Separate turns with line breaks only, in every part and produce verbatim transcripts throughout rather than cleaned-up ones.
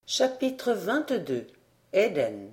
Chapitre vingt-deux. Éden.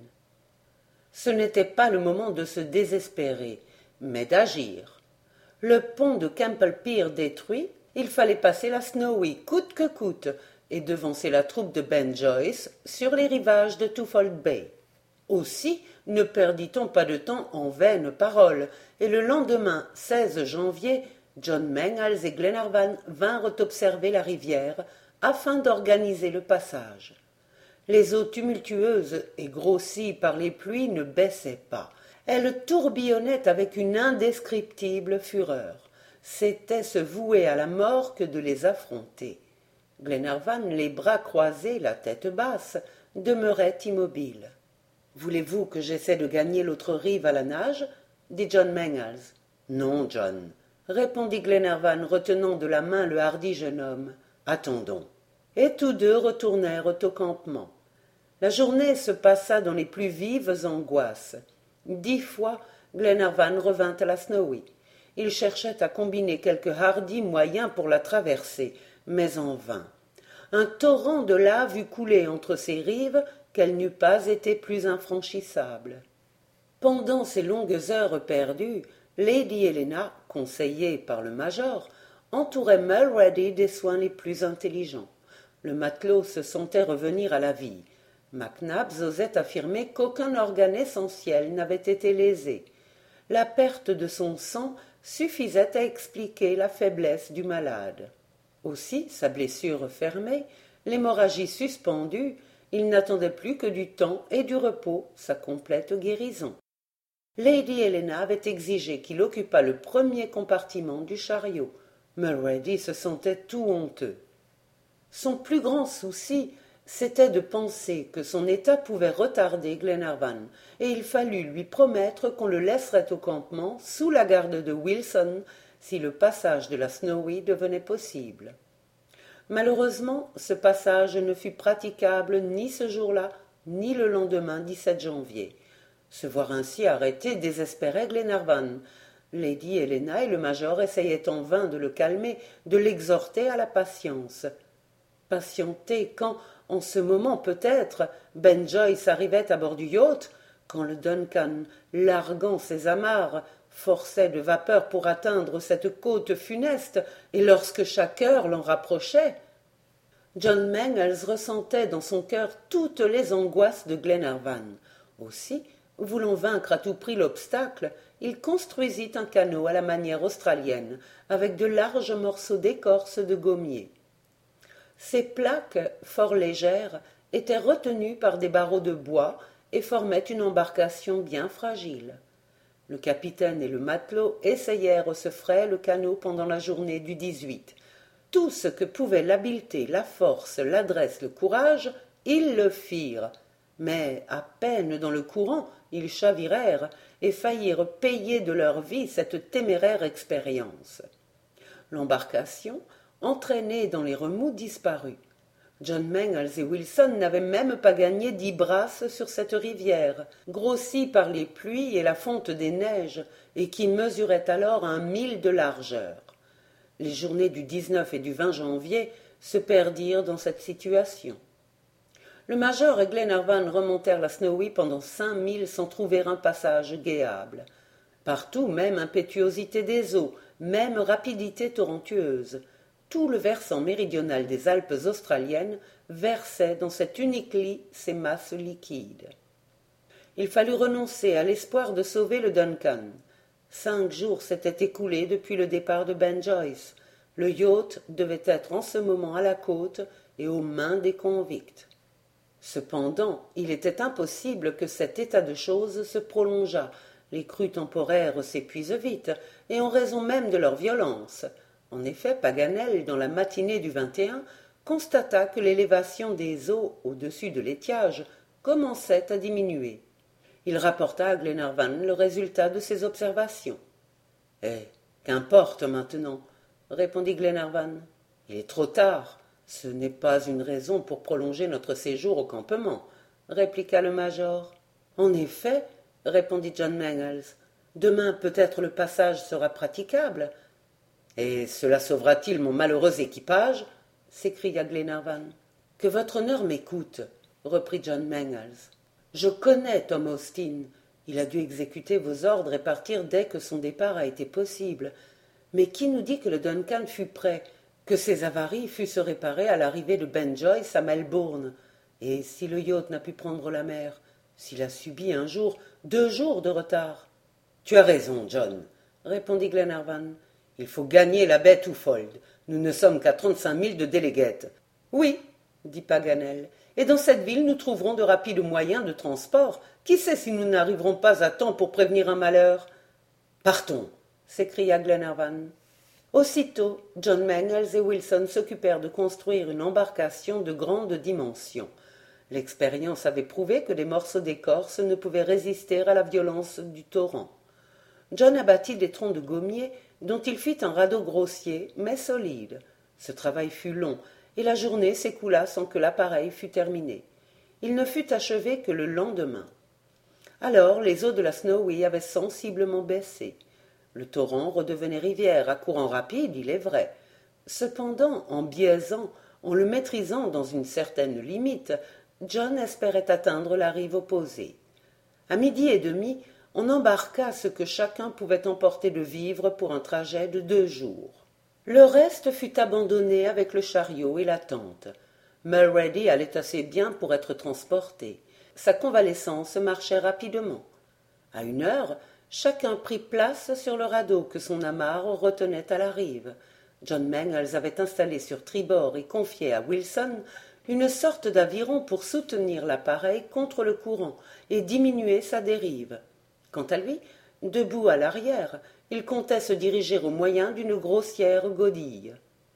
Ce n'était pas le moment de se désespérer, mais d'agir. Le pont de Cample Pier détruit, il fallait passer la Snowy coûte que coûte et devancer la troupe de Ben Joyce sur les rivages de Twofold Bay. Aussi ne perdit-on pas de temps en vaines paroles, et le lendemain seize janvier, John Mangles et Glenarvan vinrent observer la rivière afin d'organiser le passage. Les eaux tumultueuses et grossies par les pluies ne baissaient pas. Elles tourbillonnaient avec une indescriptible fureur. C'était se vouer à la mort que de les affronter. Glenarvan, les bras croisés, la tête basse, demeurait immobile. « Voulez-vous que j'essaie de gagner l'autre rive à la nage ?» dit John Mangles. « Non, John, » répondit Glenarvan, retenant de la main le hardi jeune homme. « Attendons. » Et tous deux retournèrent au campement. La journée se passa dans les plus vives angoisses. Dix fois, Glenarvan revint à la Snowy. Il cherchait à combiner quelque hardi moyen pour la traverser, mais en vain. Un torrent de lave eût coulé entre ses rives, qu'elle n'eût pas été plus infranchissable. Pendant ces longues heures perdues, Lady Helena, conseillée par le major, entourait Mulrady des soins les plus intelligents. Le matelot se sentait revenir à la vie. Mac Nabbs osait affirmer qu'aucun organe essentiel n'avait été lésé. La perte de son sang suffisait à expliquer la faiblesse du malade. Aussi, sa blessure fermée, l'hémorragie suspendue, il n'attendait plus que du temps et du repos, sa complète guérison. Lady Helena avait exigé qu'il occupât le premier compartiment du chariot. Mulrady se sentait tout honteux. Son plus grand souci, c'était de penser que son état pouvait retarder Glenarvan, et il fallut lui promettre qu'on le laisserait au campement sous la garde de Wilson si le passage de la Snowy devenait possible. Malheureusement, ce passage ne fut praticable ni ce jour-là, ni le lendemain dix-sept janvier. Se voir ainsi arrêté désespérait Glenarvan. Lady Helena et le major essayaient en vain de le calmer, de l'exhorter à la patience. Patienter quand, en ce moment peut-être, Ben Joyce arrivait à bord du yacht, quand le Duncan, larguant ses amarres, forçait de vapeur pour atteindre cette côte funeste, et lorsque chaque heure l'en rapprochait. John Mangles ressentait dans son cœur toutes les angoisses de Glenarvan. Aussi, voulant vaincre à tout prix l'obstacle, il construisit un canot à la manière australienne, avec de larges morceaux d'écorce de gommier. Ces plaques, fort légères, étaient retenues par des barreaux de bois et formaient une embarcation bien fragile. Le capitaine et le matelot essayèrent ce frêle canot pendant la journée du dix-huit. Tout ce que pouvaient l'habileté, la force, l'adresse, le courage, ils le firent. Mais à peine dans le courant, ils chavirèrent et faillirent payer de leur vie cette téméraire expérience. L'embarcation, entraînée dans les remous, disparut. John Mangles et Wilson n'avaient même pas gagné dix brasses sur cette rivière, grossie par les pluies et la fonte des neiges, et qui mesurait alors un mille de largeur. Les journées du dix-neuf et du vingt janvier se perdirent dans cette situation. Le major et Glenarvan remontèrent la Snowy pendant cinq milles sans trouver un passage guéable. Partout, même impétuosité des eaux, même rapidité torrentueuse. Tout le versant méridional des Alpes australiennes versait dans cet unique lit ses masses liquides. Il fallut renoncer à l'espoir de sauver le Duncan. Cinq jours s'étaient écoulés depuis le départ de Ben Joyce. Le yacht devait être en ce moment à la côte et aux mains des convicts. Cependant, il était impossible que cet état de choses se prolongeât. Les crues temporaires s'épuisent vite, et en raison même de leur violence. En effet, Paganel, dans la matinée du vingt et un, constata que l'élévation des eaux au-dessus de l'étiage commençait à diminuer. Il rapporta à Glenarvan le résultat de ses observations. « Eh, qu'importe maintenant, » répondit Glenarvan. « Il est trop tard. Ce n'est pas une raison pour prolonger notre séjour au campement, » répliqua le major. « En effet, » répondit John Mangles, « demain peut-être le passage sera praticable. » « Et cela sauvera-t-il mon malheureux équipage » s'écria Glenarvan. « Que votre honneur m'écoute, » reprit John Mangles. Je connais Tom Austin. Il a dû exécuter vos ordres et partir dès que son départ a été possible. Mais qui nous dit que le Duncan fut prêt, que ses avaries fussent réparées à l'arrivée de Ben Joyce à Melbourne? Et si le yacht n'a pu prendre la mer, s'il a subi un jour, deux jours de retard? Tu as raison, John, répondit Glenarvan. Il faut gagner la baie Twofold. Nous ne sommes qu'à trente-cinq milles de Delegate. Oui, dit Paganel, et dans cette ville nous trouverons de rapides moyens de transport. Qui sait si nous n'arriverons pas à temps pour prévenir un malheur? Partons, s'écria Glenarvan. Aussitôt, John Mangles et Wilson s'occupèrent de construire une embarcation de grande dimension. L'expérience avait prouvé que les morceaux d'écorce ne pouvaient résister à la violence du torrent. John abattit des troncs de gommier dont il fit un radeau grossier mais solide. Ce travail fut long, et la journée s'écoula sans que l'appareil fût terminé. Il ne fut achevé que le lendemain. Alors les eaux de la Snowy avaient sensiblement baissé. Le torrent redevenait rivière à courant rapide, il est vrai. Cependant, en biaisant, en le maîtrisant dans une certaine limite, John espérait atteindre la rive opposée. À midi et demi, on embarqua ce que chacun pouvait emporter de vivres pour un trajet de deux jours. Le reste fut abandonné avec le chariot et la tente. Mulrady allait assez bien pour être transporté. Sa convalescence marchait rapidement. À une heure, chacun prit place sur le radeau que son amarre retenait à la rive. John Mangles avait installé sur tribord et confié à Wilson une sorte d'aviron pour soutenir l'appareil contre le courant et diminuer sa dérive. Quant à lui, debout à l'arrière, il comptait se diriger au moyen d'une grossière godille.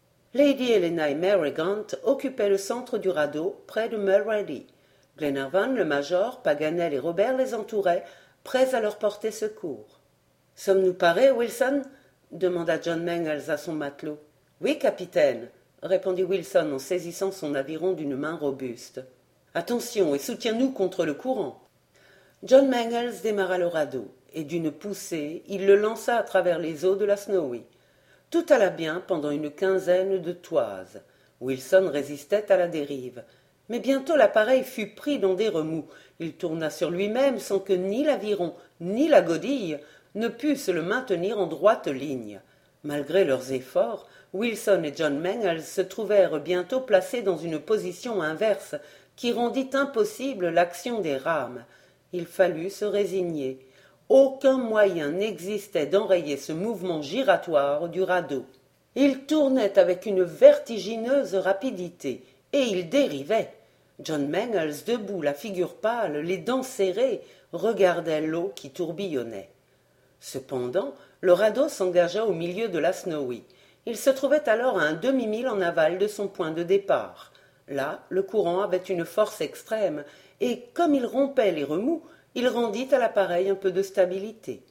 Lady Helena et Mary Grant occupaient le centre du radeau, près de Mulrady. Glenarvan, le major, Paganel et Robert les entouraient, prêts à leur porter secours. « Sommes-nous parés, Wilson ?» demanda John Mangles à son matelot. « Oui, capitaine » répondit Wilson en saisissant son aviron d'une main robuste. « Attention et soutiens-nous contre le courant !» John Mangles démarra le radeau, et d'une poussée, il le lança à travers les eaux de la Snowy. Tout alla bien pendant une quinzaine de toises. Wilson résistait à la dérive. Mais bientôt l'appareil fut pris dans des remous. Il tourna sur lui-même sans que ni l'aviron ni la godille ne pussent le maintenir en droite ligne. Malgré leurs efforts, Wilson et John Mangles se trouvèrent bientôt placés dans une position inverse qui rendit impossible l'action des rames. Il fallut se résigner. Aucun moyen n'existait d'enrayer ce mouvement giratoire du radeau. Il tournait avec une vertigineuse rapidité, et il dérivait. John Mangles, debout, la figure pâle, les dents serrées, regardait l'eau qui tourbillonnait. Cependant, le radeau s'engagea au milieu de la Snowy. Il se trouvait alors à un demi-mille en aval de son point de départ. Là, le courant avait une force extrême, et comme il rompait les remous, il rendit à l'appareil un peu de stabilité.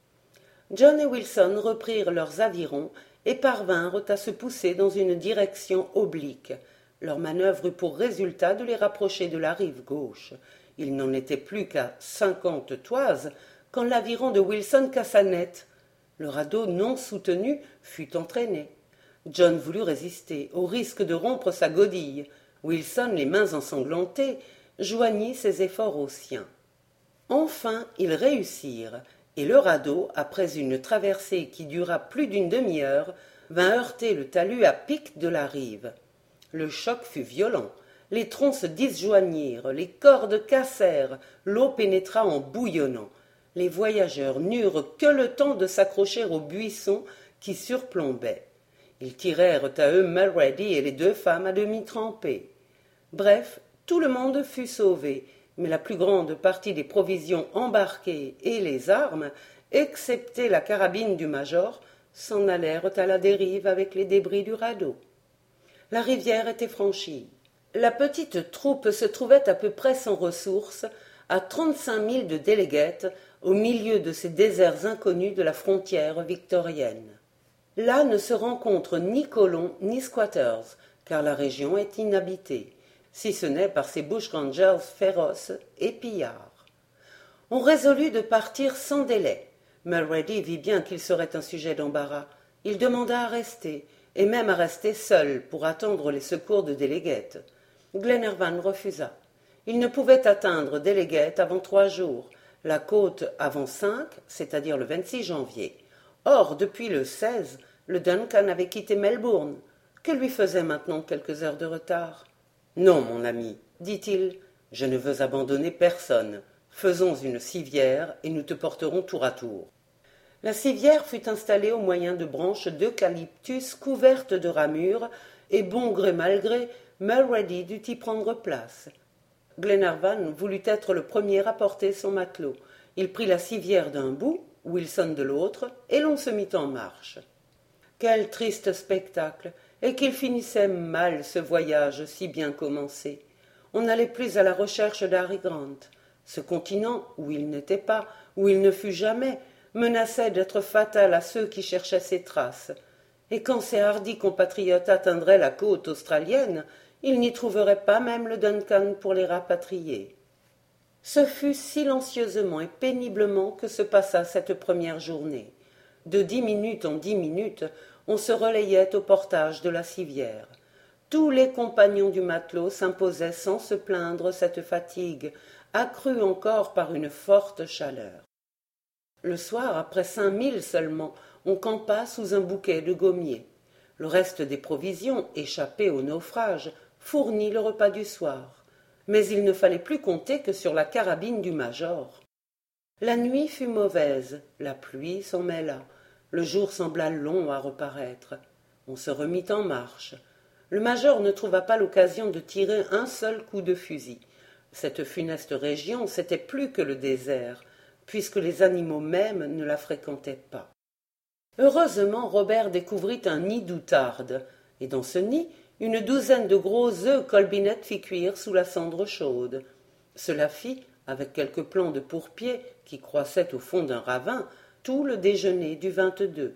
John et Wilson reprirent leurs avirons et parvinrent à se pousser dans une direction oblique. Leur manœuvre eut pour résultat de les rapprocher de la rive gauche. Il n'en était plus qu'à cinquante toises quand l'aviron de Wilson cassa net. Le radeau non soutenu fut entraîné. John voulut résister, au risque de rompre sa godille. Wilson, les mains ensanglantées, joignit ses efforts aux siens. Enfin, ils réussirent, et le radeau, après une traversée qui dura plus d'une demi-heure, vint heurter le talus à pic de la rive. Le choc fut violent, les troncs se disjoignirent, les cordes cassèrent, l'eau pénétra en bouillonnant. Les voyageurs n'eurent que le temps de s'accrocher aux buissons qui surplombaient. Ils tirèrent à eux Mulrady et les deux femmes à demi trempées. Bref, tout le monde fut sauvé, mais la plus grande partie des provisions embarquées et les armes, excepté la carabine du major, s'en allèrent à la dérive avec les débris du radeau. La rivière était franchie. La petite troupe se trouvait à peu près sans ressources, à trente-cinq milles de Delegate, au milieu de ces déserts inconnus de la frontière victorienne. Là ne se rencontrent ni colons ni squatters, car la région est inhabitée, si ce n'est par ces bushrangers féroces et pillards. On résolut de partir sans délai. Mulrady vit bien qu'il serait un sujet d'embarras. Il demanda à rester, et même à rester seul pour attendre les secours de Delegate. Glenarvan refusa. Il ne pouvait atteindre Delegate avant trois jours, la côte avant cinq, c'est-à-dire le vingt-six janvier. Or, depuis le seize, le Duncan avait quitté Melbourne. Que lui faisaient maintenant quelques heures de retard? Non, mon ami, dit-il, je ne veux abandonner personne. Faisons une civière et nous te porterons tour à tour. La civière fut installée au moyen de branches d'eucalyptus couvertes de ramures, et bon gré mal gré, Mulrady dut y prendre place. Glenarvan voulut être le premier à porter son matelot. Il prit la civière d'un bout, Wilson de l'autre, et l'on se mit en marche. Quel triste spectacle, et qu'il finissait mal ce voyage si bien commencé. On n'allait plus à la recherche d'Harry Grant. Ce continent, où il n'était pas, où il ne fut jamais, menaçait d'être fatal à ceux qui cherchaient ses traces. Et quand ses hardis compatriotes atteindraient la côte australienne, ils n'y trouveraient pas même le Duncan pour les rapatrier. Ce fut silencieusement et péniblement que se passa cette première journée. De dix minutes en dix minutes, on se relayait au portage de la civière. Tous les compagnons du matelot s'imposaient sans se plaindre cette fatigue, accrue encore par une forte chaleur. Le soir, après cinq milles seulement, on campa sous un bouquet de gommiers. Le reste des provisions, échappées au naufrage, fournit le repas du soir. Mais il ne fallait plus compter que sur la carabine du major. La nuit fut mauvaise, la pluie s'en mêla, le jour sembla long à reparaître. On se remit en marche. Le major ne trouva pas l'occasion de tirer un seul coup de fusil. Cette funeste région, c'était plus que le désert, puisque les animaux mêmes ne la fréquentaient pas. Heureusement, Robert découvrit un nid d'outarde, et dans ce nid, une douzaine de gros œufs Colbinette fit cuire sous la cendre chaude. Cela fit, avec quelques plants de pourpier qui croissaient au fond d'un ravin, tout le déjeuner du vingt-deux.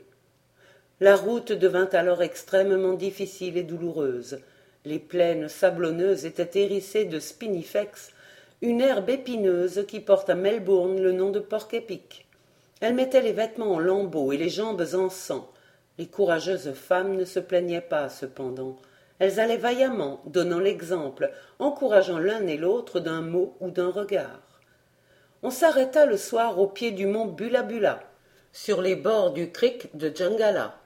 La route devint alors extrêmement difficile et douloureuse. Les plaines sablonneuses étaient hérissées de spinifex, une herbe épineuse qui porte à Melbourne le nom de porc-épic. Elle mettait les vêtements en lambeaux et les jambes en sang. Les courageuses femmes ne se plaignaient pas, cependant. Elles allaient vaillamment, donnant l'exemple, encourageant l'un et l'autre d'un mot ou d'un regard. On s'arrêta le soir au pied du mont Bula-Bula, sur les bords du creek de Jungala.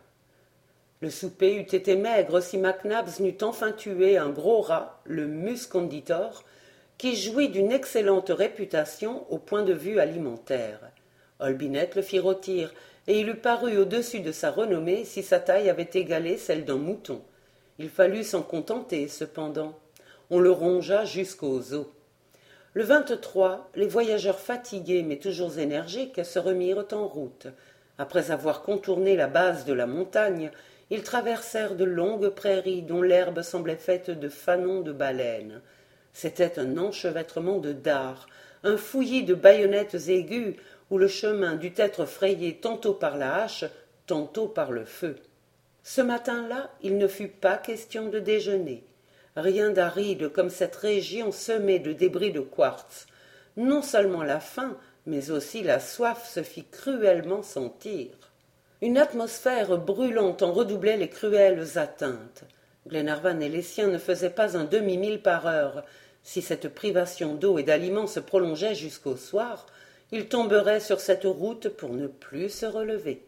Le souper eût été maigre si Mac Nabbs n'eût enfin tué un gros rat, le mus conditor, qui jouit d'une excellente réputation au point de vue alimentaire. Olbinett le fit rôtir, et il eût paru au-dessus de sa renommée si sa taille avait égalé celle d'un mouton. Il fallut s'en contenter, cependant. On le rongea jusqu'aux os. Le vingt-trois, les voyageurs fatigués mais toujours énergiques se remirent en route. Après avoir contourné la base de la montagne, ils traversèrent de longues prairies dont l'herbe semblait faite de fanons de baleines. C'était un enchevêtrement de dards, un fouillis de baïonnettes aiguës où le chemin dut être frayé tantôt par la hache, tantôt par le feu. Ce matin-là, il ne fut pas question de déjeuner. Rien d'aride comme cette région semée de débris de quartz. Non seulement la faim, mais aussi la soif se fit cruellement sentir. Une atmosphère brûlante en redoublait les cruelles atteintes. Glenarvan et les siens ne faisaient pas un demi-mille par heure. Si cette privation d'eau et d'aliments se prolongeait jusqu'au soir, ils tomberaient sur cette route pour ne plus se relever.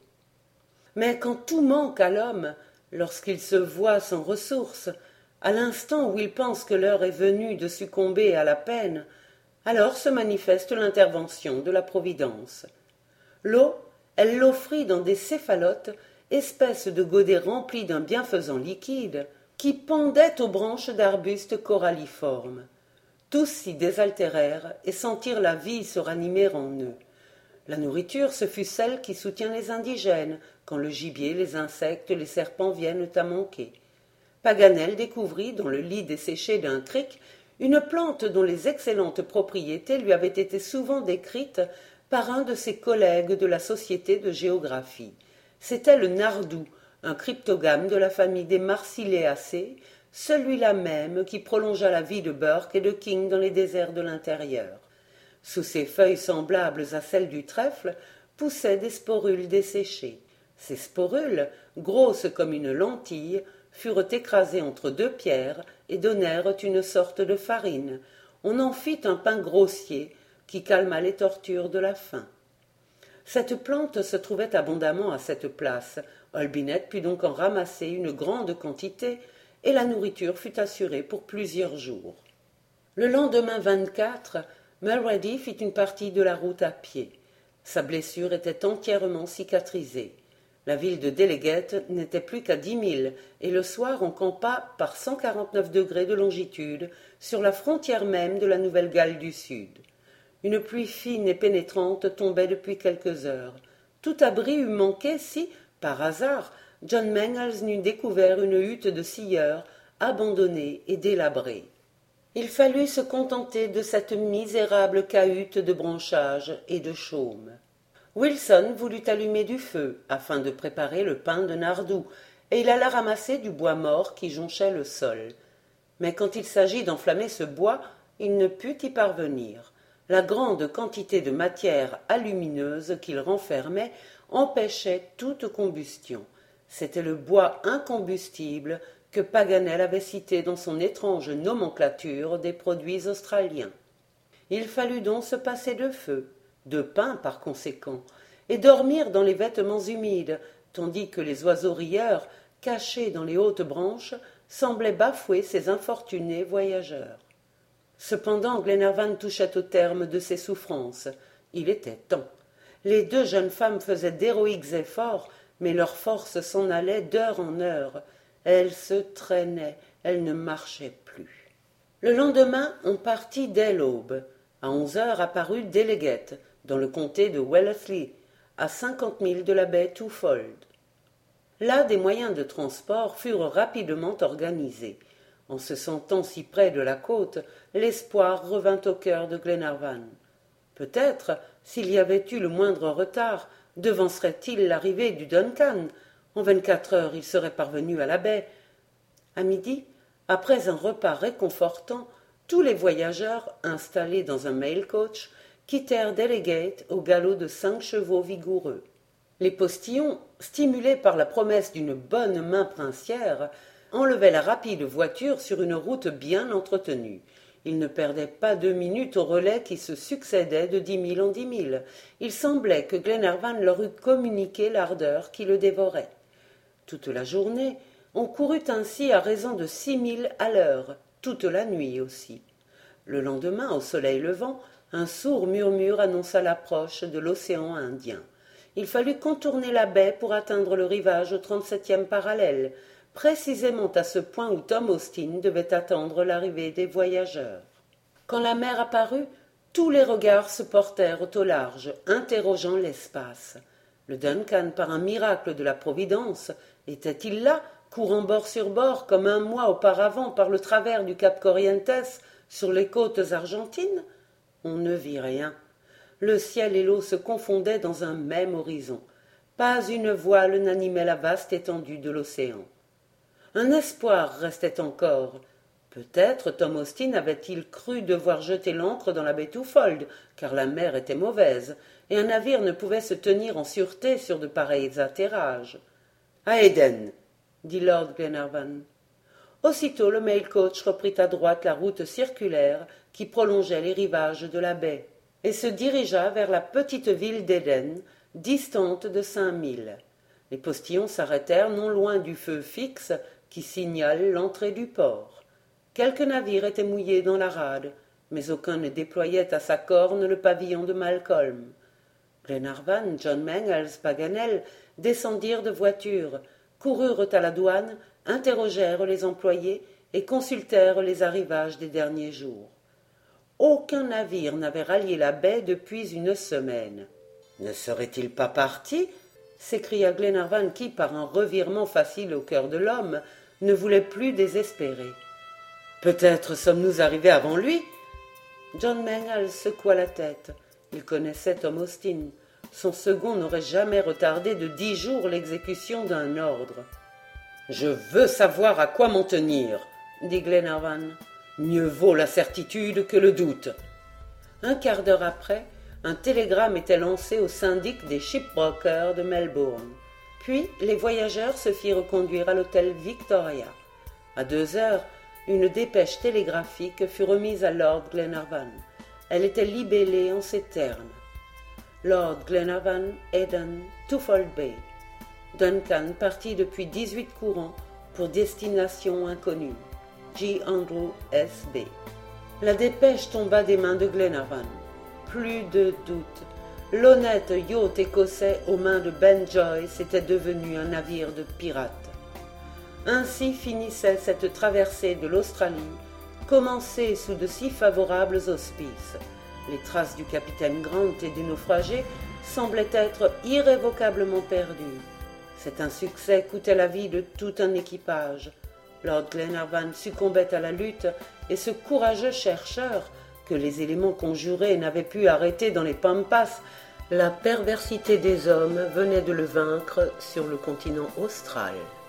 Mais quand tout manque à l'homme, lorsqu'il se voit sans ressources, à l'instant où il pense que l'heure est venue de succomber à la peine, alors se manifeste l'intervention de la Providence. L'eau, elle l'offrit dans des céphalotes, espèces de godets remplis d'un bienfaisant liquide, qui pendaient aux branches d'arbustes coralliformes. Tous s'y désaltérèrent et sentirent la vie se ranimer en eux. La nourriture, ce fut celle qui soutient les indigènes, quand le gibier, les insectes, les serpents viennent à manquer. Paganel découvrit, dans le lit desséché d'un crick, une plante dont les excellentes propriétés lui avaient été souvent décrites par un de ses collègues de la Société de géographie. C'était le nardou, un cryptogame de la famille des Marsiléacées, celui-là même qui prolongea la vie de Burke et de King dans les déserts de l'intérieur. Sous ses feuilles semblables à celles du trèfle poussaient des sporules desséchées. Ces sporules, grosses comme une lentille, furent écrasées entre deux pierres et donnèrent une sorte de farine. On en fit un pain grossier qui calma les tortures de la faim. Cette plante se trouvait abondamment à cette place. Olbinett put donc en ramasser une grande quantité, et la nourriture fut assurée pour plusieurs jours. Le lendemain vingt-quatre, Mulrady fit une partie de la route à pied. Sa blessure était entièrement cicatrisée. La ville de Delegate n'était plus qu'à dix milles, et le soir on campa par cent quarante-neuf degrés de longitude sur la frontière même de la Nouvelle-Galles du Sud. Une pluie fine et pénétrante tombait depuis quelques heures. Tout abri eût manqué si, par hasard, John Mangles n'eût découvert une hutte de scieurs abandonnée et délabrée. Il fallut se contenter de cette misérable cahute de branchages et de chaume. Wilson voulut allumer du feu afin de préparer le pain de Nardou, et il alla ramasser du bois mort qui jonchait le sol. Mais quand il s'agit d'enflammer ce bois, il ne put y parvenir. La grande quantité de matière alumineuse qu'il renfermait empêchait toute combustion. C'était le bois incombustible que Paganel avait cité dans son étrange nomenclature des produits australiens. Il fallut donc se passer de feu, de pain par conséquent, et dormir dans les vêtements humides, tandis que les oiseaux rieurs, cachés dans les hautes branches, semblaient bafouer ces infortunés voyageurs. Cependant Glenarvan touchait au terme de ses souffrances. Il était temps. Les deux jeunes femmes faisaient d'héroïques efforts, mais leurs forces s'en allaient d'heure en heure. Elles se traînaient, elles ne marchaient plus. Le lendemain, on partit dès l'aube. À onze heures apparut Delegate, dans le comté de Wellesley, à cinquante milles de la baie Twofold. Là, des moyens de transport furent rapidement organisés. En se sentant si près de la côte, l'espoir revint au cœur de Glenarvan. Peut-être, s'il y avait eu le moindre retard, devancerait-il l'arrivée du Duncan. En vingt-quatre heures, il serait parvenu à la baie. À midi, après un repas réconfortant, tous les voyageurs, installés dans un mail-coach, quittèrent Delegate au galop de cinq chevaux vigoureux. Les postillons, stimulés par la promesse d'une bonne main princière, enlevaient la rapide voiture sur une route bien entretenue. Ils ne perdaient pas deux minutes aux relais qui se succédaient de dix mille en dix mille. Il semblait que Glenarvan leur eût communiqué l'ardeur qui le dévorait. Toute la journée, on courut ainsi à raison de six milles à l'heure, toute la nuit aussi. Le lendemain, au soleil levant, un sourd murmure annonça l'approche de l'océan Indien. Il fallut contourner la baie pour atteindre le rivage au trente-septième parallèle, précisément à ce point où Tom Austin devait attendre l'arrivée des voyageurs. Quand la mer apparut, tous les regards se portèrent au large, interrogeant l'espace. Le Duncan, par un miracle de la Providence, était-il là, courant bord sur bord, comme un mois auparavant par le travers du cap Corrientes, sur les côtes argentines? On ne vit rien. Le ciel et l'eau se confondaient dans un même horizon. Pas une voile n'animait la vaste étendue de l'océan. Un espoir restait encore. Peut-être Tom Austin avait-il cru devoir jeter l'ancre dans la baie Twofold, car la mer était mauvaise, et un navire ne pouvait se tenir en sûreté sur de pareils atterrages. « À Éden !» dit Lord Glenarvan. Aussitôt le mail-coach reprit à droite la route circulaire qui prolongeait les rivages de la baie, et se dirigea vers la petite ville d'Éden, distante de cinq milles. Les postillons s'arrêtèrent non loin du feu fixe qui signale l'entrée du port. Quelques navires étaient mouillés dans la rade, mais aucun ne déployait à sa corne le pavillon de Malcolm. Glenarvan, John Mangles, Paganel descendirent de voiture, coururent à la douane, interrogèrent les employés et consultèrent les arrivages des derniers jours. Aucun navire n'avait rallié la baie depuis une semaine. « Ne serait-il pas parti ?» s'écria Glenarvan qui, par un revirement facile au cœur de l'homme, ne voulait plus désespérer. « Peut-être sommes-nous arrivés avant lui ?» John Mangles secoua la tête. Il connaissait Tom Austin. Son second n'aurait jamais retardé de dix jours l'exécution d'un ordre. « Je veux savoir à quoi m'en tenir, » dit Glenarvan. « Mieux vaut la certitude que le doute. » Un quart d'heure après, un télégramme était lancé au syndic des shipbrokers de Melbourne. Puis les voyageurs se firent conduire à l'hôtel Victoria. À deux heures, une dépêche télégraphique fut remise à Lord Glenarvan. Elle était libellée en ces termes. Lord Glenarvan, Eden, Twofold Bay. Duncan partit depuis dix-huit courants pour destination inconnue. J. Andrew S B. La dépêche tomba des mains de Glenarvan. Plus de doute. L'honnête yacht écossais aux mains de Ben Joyce était devenu un navire de pirates. Ainsi finissait cette traversée de l'Australie, commencée sous de si favorables auspices. Les traces du capitaine Grant et des naufragés semblaient être irrévocablement perdues. C'est un succès coûtait la vie de tout un équipage. Lord Glenarvan succombait à la lutte, et ce courageux chercheur, que les éléments conjurés n'avaient pu arrêter dans les pampas, la perversité des hommes venait de le vaincre sur le continent austral.